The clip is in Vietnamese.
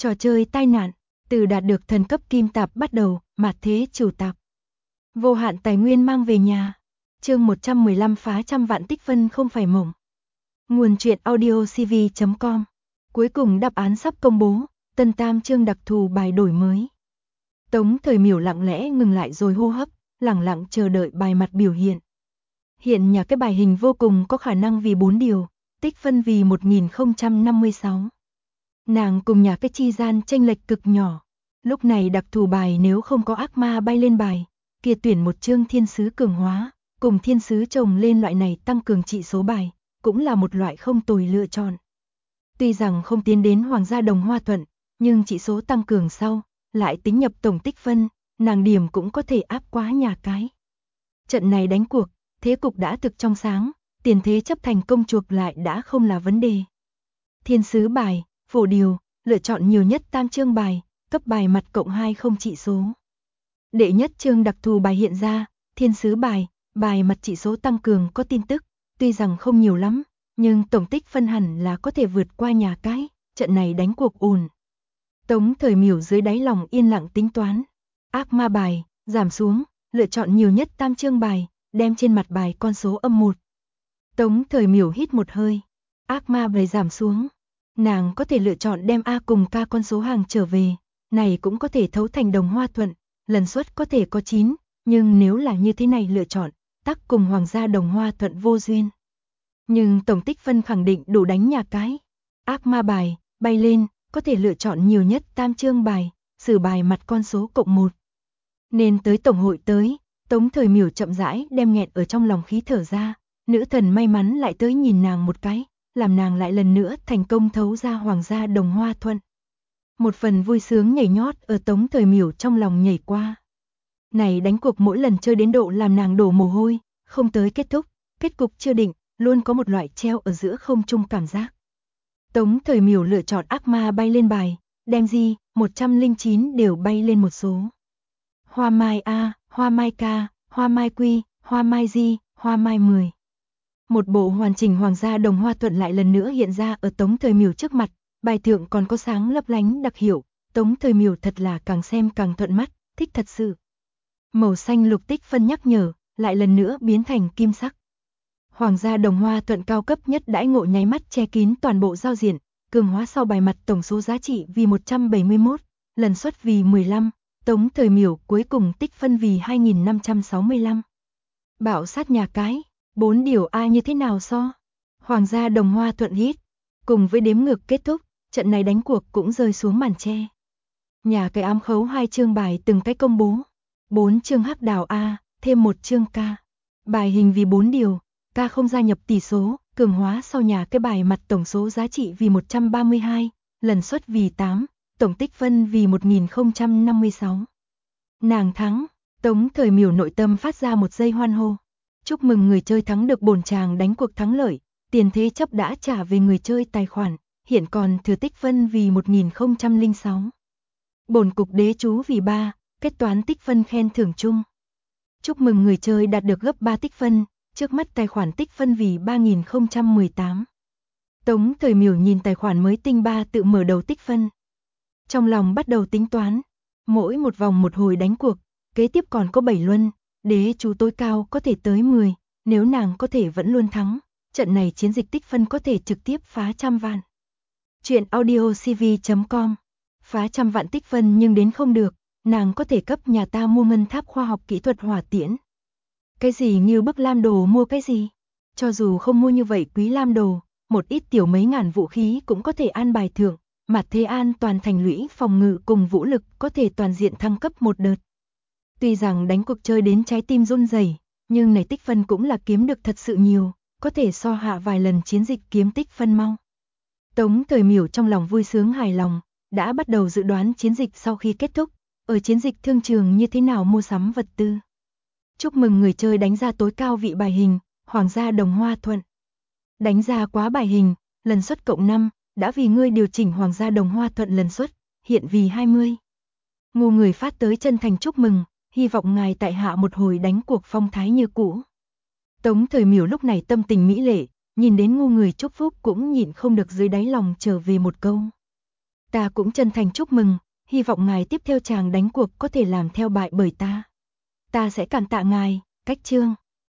Trò chơi tai nạn, từ đạt được thần cấp kim tạp bắt đầu, mạt thế chủ tạp. Vô hạn tài nguyên mang về nhà. Chương 115 phá trăm vạn tích phân không phải mộng. Nguồn truyện audio cv.com. Cuối cùng đáp án sắp công bố, tân tam chương đặc thù bài đổi mới. Tống Thời Miểu lặng lẽ ngừng lại rồi hô hấp, lẳng lặng chờ đợi bài mặt biểu hiện. Hiện nhà cái bài hình vô cùng có khả năng vì 4 điều, tích phân vì 1056. Nàng cùng nhà cái chi gian chênh lệch cực nhỏ. Lúc này đặc thù bài nếu không có ác ma bay lên bài, kia tuyển một chương thiên sứ cường hóa, cùng thiên sứ chồng lên loại này tăng cường trị số bài, cũng là một loại không tồi lựa chọn. Tuy rằng không tiến đến Hoàng gia Đồng Hoa Thuận, nhưng trị số tăng cường sau, lại tính nhập tổng tích phân, nàng điểm cũng có thể áp quá nhà cái. Trận này đánh cuộc, thế cục đã thực trong sáng, tiền thế chấp thành công chuộc lại đã không là vấn đề. Thiên sứ bài, phổ điều, lựa chọn nhiều nhất tam chương bài, cấp bài mặt cộng 2 không trị số. Đệ nhất chương đặc thù bài hiện ra, thiên sứ bài, bài mặt trị số tăng cường có tin tức, tuy rằng không nhiều lắm, nhưng tổng tích phân hẳn là có thể vượt qua nhà cái, trận này đánh cuộc ổn. Tống Thời Miểu dưới đáy lòng yên lặng tính toán. Ác ma bài, giảm xuống, lựa chọn nhiều nhất tam chương bài, đem trên mặt bài con số âm 1. Tống Thời Miểu hít một hơi, ác ma bài giảm xuống. Nàng có thể lựa chọn đem A cùng K con số hàng trở về, này cũng có thể thấu thành Đồng Hoa Thuận, lần suất có thể có 9, nhưng nếu là như thế này lựa chọn, tắc cùng Hoàng gia Đồng Hoa Thuận vô duyên. Nhưng tổng tích phân khẳng định đủ đánh nhà cái. Ác ma bài, bay lên, có thể lựa chọn nhiều nhất tam chương bài, xử bài mặt con số cộng 1. Nên tới tổng hội tới, Tống Thời Miểu chậm rãi đem nghẹn ở trong lòng khí thở ra, nữ thần may mắn lại tới nhìn nàng một cái, làm nàng lại lần nữa thành công thấu ra Hoàng gia Đồng Hoa Thuận. Một phần vui sướng nhảy nhót ở Tống Thời Miểu trong lòng nhảy qua. Này đánh cuộc mỗi lần chơi đến độ làm nàng đổ mồ hôi, không tới kết thúc, kết cục chưa định, luôn có một loại treo ở giữa không trung cảm giác. Tống Thời Miểu lựa chọn ác ma bay lên bài, đem gì, 109 đều bay lên một số. Hoa mai A, hoa mai K, hoa mai Q, hoa mai G, hoa mai 10. Một bộ hoàn chỉnh Hoàng gia Đồng Hoa Thuận lại lần nữa hiện ra ở Tống Thời Miểu trước mặt, bài thượng còn có sáng lấp lánh đặc hiệu, Tống Thời Miểu thật là càng xem càng thuận mắt, thích thật sự. Màu xanh lục tích phân nhắc nhở, lại lần nữa biến thành kim sắc. Hoàng gia Đồng Hoa Thuận cao cấp nhất đãi ngộ nháy mắt che kín toàn bộ giao diện, cường hóa sau bài mặt tổng số giá trị vì 171, lần suất vì 15, Tống Thời Miểu cuối cùng tích phân vì 2565. Bạo sát nhà cái, 4 điều A như thế nào so? Hoàng gia Đồng Hoa Thuận hít, cùng với đếm ngược kết thúc, trận này đánh cuộc cũng rơi xuống màn che. Nhà cái ám khấu 2 chương bài từng cái công bố, 4 chương hắc đào A, thêm 1 chương K. Bài hình vì 4 điều, K không gia nhập tỷ số, cường hóa sau nhà cái bài mặt tổng số giá trị vì 132, lần suất vì 8, tổng tích phân vì 1056. Nàng thắng, Tống Thời Miểu nội tâm phát ra một giây hoan hô. Chúc mừng người chơi thắng được bổn chàng đánh cuộc thắng lợi, tiền thế chấp đã trả về người chơi tài khoản, hiện còn thừa tích phân vì 1006. Bổn cục đế chú vì 3, kết toán tích phân khen thưởng chung. Chúc mừng người chơi đạt được gấp 3 tích phân, trước mắt tài khoản tích phân vì 3018. Tống Thời Miểu nhìn tài khoản mới tinh 3 tự mở đầu tích phân. Trong lòng bắt đầu tính toán, mỗi một vòng một hồi đánh cuộc, kế tiếp còn có 7 luân, đế chú tối cao có thể tới 10, nếu nàng có thể vẫn luôn thắng, trận này chiến dịch tích phân có thể trực tiếp phá trăm vạn. Chuyện audio cv.com. Phá trăm vạn tích phân nhưng đến không được, nàng có thể cấp nhà ta mua ngân tháp khoa học kỹ thuật hỏa tiễn. Cái gì như bức lam đồ mua cái gì? Cho dù không mua như vậy quý lam đồ, một ít tiểu mấy ngàn vũ khí cũng có thể an bài thưởng, mặt thế an toàn thành lũy phòng ngự cùng vũ lực có thể toàn diện thăng cấp một đợt. Tuy rằng đánh cuộc chơi đến trái tim run rẩy, nhưng này tích phân cũng là kiếm được thật sự nhiều, có thể so hạ vài lần chiến dịch kiếm tích phân mau. Tống Thời Miểu trong lòng vui sướng hài lòng, đã bắt đầu dự đoán chiến dịch sau khi kết thúc, ở chiến dịch thương trường như thế nào mua sắm vật tư. Chúc mừng người chơi đánh ra tối cao vị bài hình, Hoàng gia Đồng Hoa Thuận. Đánh ra quá bài hình, lần suất cộng 5, đã vì ngươi điều chỉnh Hoàng gia Đồng Hoa Thuận lần suất, hiện vì 20. Ngu người phát tới chân thành chúc mừng, hy vọng ngài tại hạ một hồi đánh cuộc phong thái như cũ. Tống Thời Miểu lúc này tâm tình mỹ lệ, nhìn đến ngu người chúc phúc cũng nhịn không được dưới đáy lòng trở về một câu. Ta cũng chân thành chúc mừng, hy vọng ngài tiếp theo chàng đánh cuộc có thể làm theo bại bởi ta. Ta sẽ cảm tạ ngài, Cách Trương.